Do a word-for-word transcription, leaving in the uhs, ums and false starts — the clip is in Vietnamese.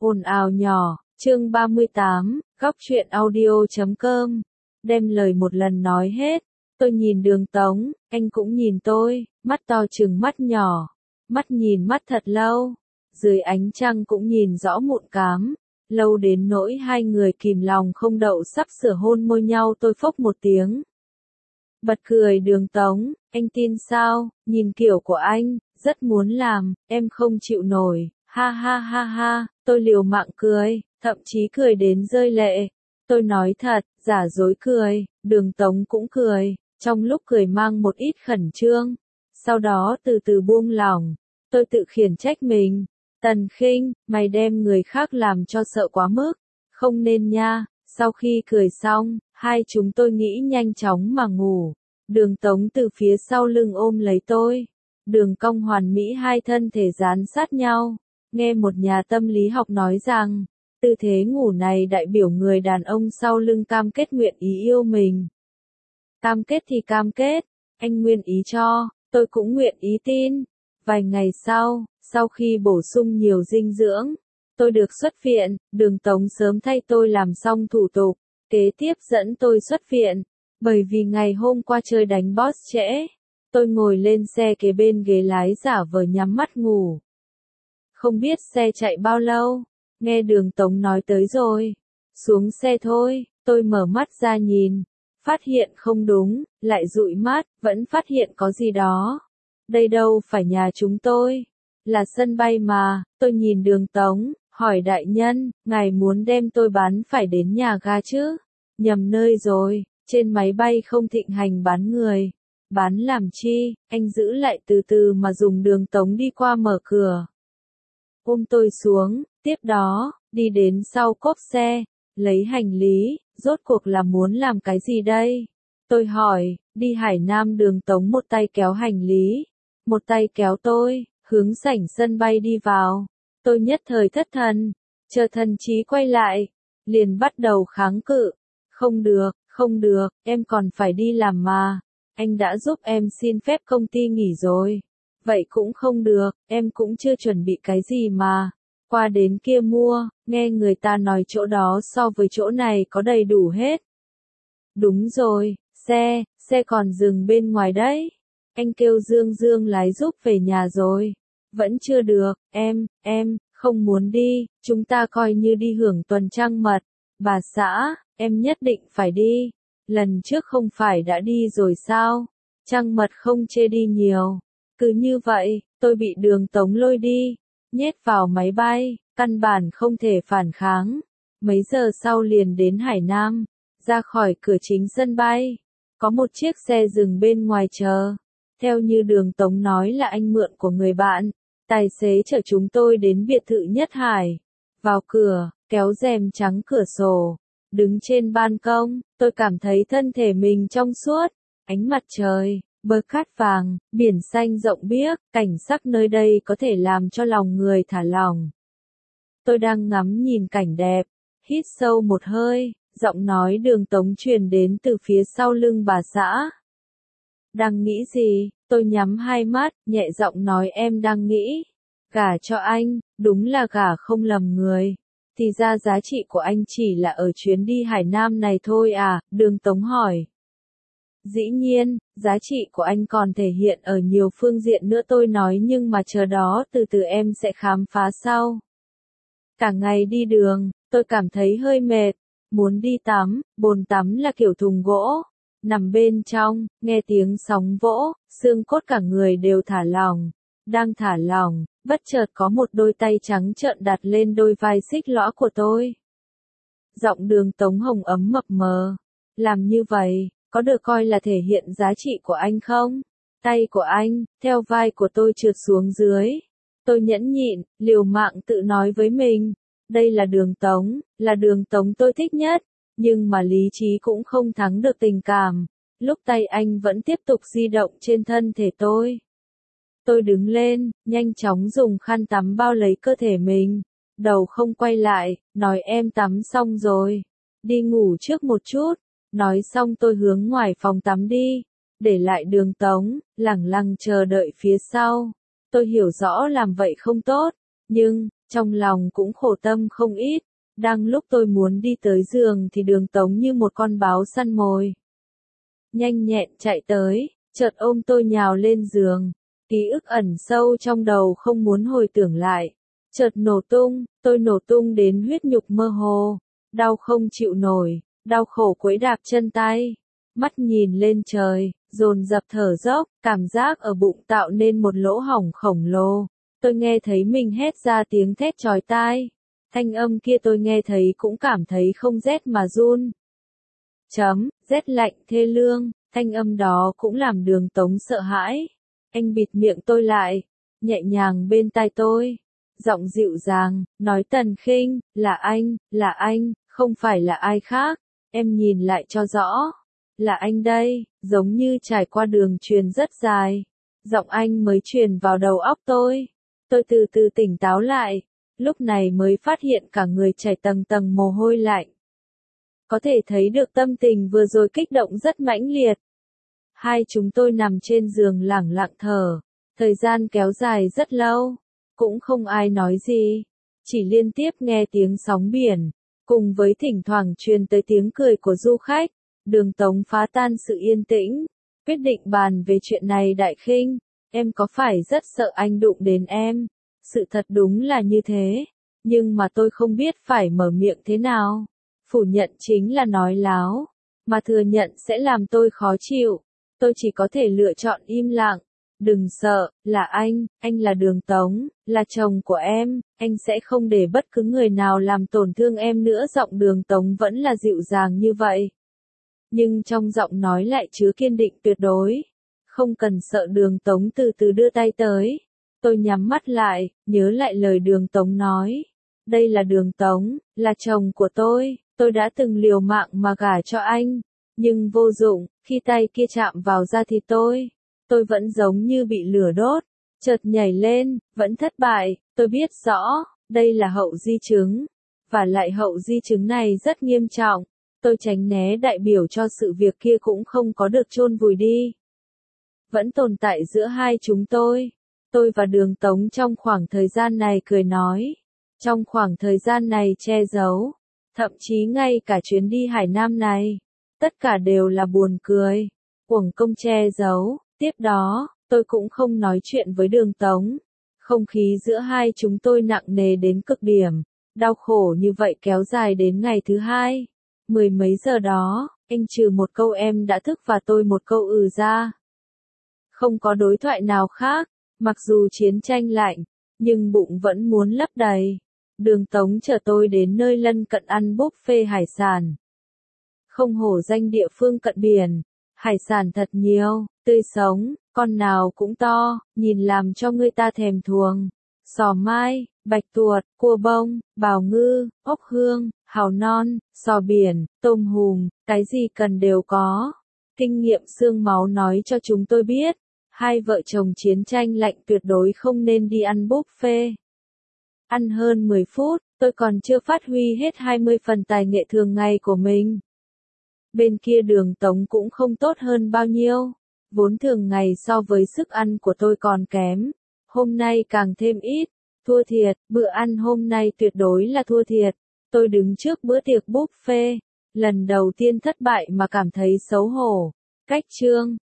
Ồn ào nhỏ, chương ba mươi tám, góc truyện audio chấm com. Đem lời một lần nói hết. Tôi nhìn Đường Tống, anh cũng nhìn tôi, mắt to trừng mắt nhỏ. Mắt nhìn mắt thật lâu. Dưới ánh trăng cũng nhìn rõ mụn cám. Lâu đến nỗi hai người kìm lòng không đậu sắp sửa hôn môi nhau, tôi phốc một tiếng. Bật cười Đường Tống, anh tin sao, nhìn kiểu của anh, rất muốn làm, em không chịu nổi, ha ha ha ha, tôi liều mạng cười, thậm chí cười đến rơi lệ. Tôi nói thật, giả dối cười, Đường Tống cũng cười, trong lúc cười mang một ít khẩn trương. Sau đó từ từ buông lỏng, tôi tự khiển trách mình. Tần Khinh, mày đem người khác làm cho sợ quá mức, không nên nha. Sau khi cười xong, hai chúng tôi nghĩ nhanh chóng mà ngủ. Đường Tống từ phía sau lưng ôm lấy tôi. Đường cong hoàn mỹ, hai thân thể dán sát nhau. Nghe một nhà tâm lý học nói rằng, tư thế ngủ này đại biểu người đàn ông sau lưng cam kết nguyện ý yêu mình. Cam kết thì cam kết, anh nguyện ý cho, tôi cũng nguyện ý tin. Vài ngày sau, sau khi bổ sung nhiều dinh dưỡng, tôi được xuất viện. Đường Tống sớm thay tôi làm xong thủ tục, kế tiếp dẫn tôi xuất viện. Bởi vì ngày hôm qua chơi đánh boss trễ, tôi ngồi lên xe kế bên ghế lái giả vờ nhắm mắt ngủ. Không biết xe chạy bao lâu, nghe Đường Tống nói tới rồi. Xuống xe thôi, tôi mở mắt ra nhìn, phát hiện không đúng, lại dụi mắt, vẫn phát hiện có gì đó. Đây đâu phải nhà chúng tôi, là sân bay mà. Tôi nhìn Đường Tống, hỏi đại nhân, ngài muốn đem tôi bán phải đến nhà ga chứ? Nhầm nơi rồi, trên máy bay không thịnh hành bán người. Bán làm chi, anh giữ lại từ từ mà dùng. Đường Tống đi qua mở cửa, ôm tôi xuống, tiếp đó, đi đến sau cốp xe, lấy hành lý. Rốt cuộc là muốn làm cái gì đây? Tôi hỏi. Đi Hải Nam. Đường Tống một tay kéo hành lý, một tay kéo tôi, hướng sảnh sân bay đi vào. Tôi nhất thời thất thần, chờ thần trí quay lại, liền bắt đầu kháng cự. Không được, không được, em còn phải đi làm mà. Anh đã giúp em xin phép công ty nghỉ rồi. Vậy cũng không được, em cũng chưa chuẩn bị cái gì mà. Qua đến kia mua, nghe người ta nói chỗ đó so với chỗ này có đầy đủ hết. Đúng rồi, xe, xe còn dừng bên ngoài đấy. Anh kêu Dương Dương lái giúp về nhà rồi. Vẫn chưa được, em, em, không muốn đi, chúng ta coi như đi hưởng tuần trăng mật. Bà xã, em nhất định phải đi. Lần trước không phải đã đi rồi sao? Trăng mật không chê đi nhiều. Cứ như vậy, tôi bị Đường Tống lôi đi, nhét vào máy bay, căn bản không thể phản kháng. Mấy giờ sau liền đến Hải Nam, ra khỏi cửa chính sân bay. Có một chiếc xe dừng bên ngoài chờ. Theo như Đường Tống nói là anh mượn của người bạn, tài xế chở chúng tôi đến biệt thự Nhất Hải. Vào cửa, kéo rèm trắng cửa sổ, đứng trên ban công, tôi cảm thấy thân thể mình trong suốt. Ánh mặt trời, bờ cát vàng, biển xanh rộng biếc, cảnh sắc nơi đây có thể làm cho lòng người thả lỏng. Tôi đang ngắm nhìn cảnh đẹp, hít sâu một hơi, giọng nói Đường Tống truyền đến từ phía sau lưng bà xã. Đang nghĩ gì? Tôi nhắm hai mắt, nhẹ giọng nói em đang nghĩ. Gả cho anh, đúng là gả không lầm người. Thì ra giá trị của anh chỉ là ở chuyến đi Hải Nam này thôi à? Đường Tống hỏi. Dĩ nhiên, giá trị của anh còn thể hiện ở nhiều phương diện nữa tôi nói, nhưng mà chờ đó từ từ em sẽ khám phá sau. Cả ngày đi đường, tôi cảm thấy hơi mệt, muốn đi tắm. Bồn tắm là kiểu thùng gỗ, nằm bên trong, nghe tiếng sóng vỗ, xương cốt cả người đều thả lỏng. Đang thả lỏng, bất chợt có một đôi tay trắng trợn đặt lên đôi vai xích lõa của tôi. Giọng Đường Tống hồng ấm mập mờ. Làm như vậy, có được coi là thể hiện giá trị của anh không? Tay của anh, theo vai của tôi trượt xuống dưới. Tôi nhẫn nhịn, liều mạng tự nói với mình. Đây là Đường Tống, là Đường Tống tôi thích nhất. Nhưng mà lý trí cũng không thắng được tình cảm. Lúc tay anh vẫn tiếp tục di động trên thân thể tôi. Tôi đứng lên, nhanh chóng dùng khăn tắm bao lấy cơ thể mình. Đầu không quay lại, nói em tắm xong rồi. Đi ngủ trước một chút. Nói xong tôi hướng ngoài phòng tắm đi. Để lại Đường Tống, lẳng lặng chờ đợi phía sau. Tôi hiểu rõ làm vậy không tốt. Nhưng, trong lòng cũng khổ tâm không ít. Đang lúc tôi muốn đi tới giường thì Đường Tống như một con báo săn mồi. Nhanh nhẹn chạy tới, chợt ôm tôi nhào lên giường. Ký ức ẩn sâu trong đầu không muốn hồi tưởng lại. Chợt nổ tung, tôi nổ tung đến huyết nhục mơ hồ. Đau không chịu nổi, đau khổ quẫy đạp chân tay. Mắt nhìn lên trời, dồn dập thở dốc, cảm giác ở bụng tạo nên một lỗ hổng khổng lồ. Tôi nghe thấy mình hét ra tiếng thét chói tai. Thanh âm kia tôi nghe thấy cũng cảm thấy không rét mà run. Chấm, rét lạnh thê lương, thanh âm đó cũng làm Đường Tống sợ hãi. Anh bịt miệng tôi lại, nhẹ nhàng bên tai tôi. Giọng dịu dàng, nói Tần Khinh, là anh, là anh, không phải là ai khác. Em nhìn lại cho rõ. Là anh đây, giống như trải qua đường truyền rất dài. Giọng anh mới truyền vào đầu óc tôi. Tôi từ từ tỉnh táo lại. Lúc này mới phát hiện cả người chảy tầng tầng mồ hôi lạnh. Có thể thấy được tâm tình vừa rồi kích động rất mãnh liệt. Hai chúng tôi nằm trên giường lẳng lặng thở. Thời gian kéo dài rất lâu. Cũng không ai nói gì. Chỉ liên tiếp nghe tiếng sóng biển. Cùng với thỉnh thoảng truyền tới tiếng cười của du khách. Đường Tống phá tan sự yên tĩnh. Quyết định bàn về chuyện này Đại Khinh. Em có phải rất sợ anh đụng đến em? Sự thật đúng là như thế. Nhưng mà tôi không biết phải mở miệng thế nào. Phủ nhận chính là nói láo. Mà thừa nhận sẽ làm tôi khó chịu. Tôi chỉ có thể lựa chọn im lặng. Đừng sợ, là anh, anh là Đường Tống, là chồng của em, anh sẽ không để bất cứ người nào làm tổn thương em nữa. Giọng Đường Tống vẫn là dịu dàng như vậy. Nhưng trong giọng nói lại chứa kiên định tuyệt đối. Không cần sợ. Đường Tống từ từ đưa tay tới. Tôi nhắm mắt lại, nhớ lại lời Đường Tống nói. Đây là Đường Tống, là chồng của tôi, tôi đã từng liều mạng mà gả cho anh. Nhưng vô dụng, khi tay kia chạm vào da thịt tôi, tôi vẫn giống như bị lửa đốt, chợt nhảy lên, vẫn thất bại. Tôi biết rõ, đây là hậu di chứng. Và lại hậu di chứng này rất nghiêm trọng. Tôi tránh né đại biểu cho sự việc kia cũng không có được chôn vùi đi. Vẫn tồn tại giữa hai chúng tôi. Tôi và Đường Tống trong khoảng thời gian này cười nói. Trong khoảng thời gian này che giấu. Thậm chí ngay cả chuyến đi Hải Nam này. Tất cả đều là buồn cười. Uổng công che giấu. Tiếp đó, tôi cũng không nói chuyện với Đường Tống. Không khí giữa hai chúng tôi nặng nề đến cực điểm. Đau khổ như vậy kéo dài đến ngày thứ hai. Mười mấy giờ đó, anh trừ một câu em đã thức và tôi một câu ừ ra. Không có đối thoại nào khác. Mặc dù chiến tranh lạnh, nhưng bụng vẫn muốn lấp đầy. Đường Tống chở tôi đến nơi lân cận ăn buffet hải sản. Không hổ danh địa phương cận biển, hải sản thật nhiều, tươi sống, con nào cũng to, nhìn làm cho người ta thèm thuồng. Sò mai, bạch tuột, cua bông, bào ngư, ốc hương, hàu non, sò biển, tôm hùm, cái gì cần đều có. Kinh nghiệm xương máu nói cho chúng tôi biết. Hai vợ chồng chiến tranh lạnh tuyệt đối không nên đi ăn buffet. Ăn hơn mười phút, tôi còn chưa phát huy hết hai mươi phần tài nghệ thường ngày của mình. Bên kia Đường Tống cũng không tốt hơn bao nhiêu. Vốn thường ngày so với sức ăn của tôi còn kém. Hôm nay càng thêm ít. Thua thiệt, bữa ăn hôm nay tuyệt đối là thua thiệt. Tôi đứng trước bữa tiệc buffet. Lần đầu tiên thất bại mà cảm thấy xấu hổ. Cách chương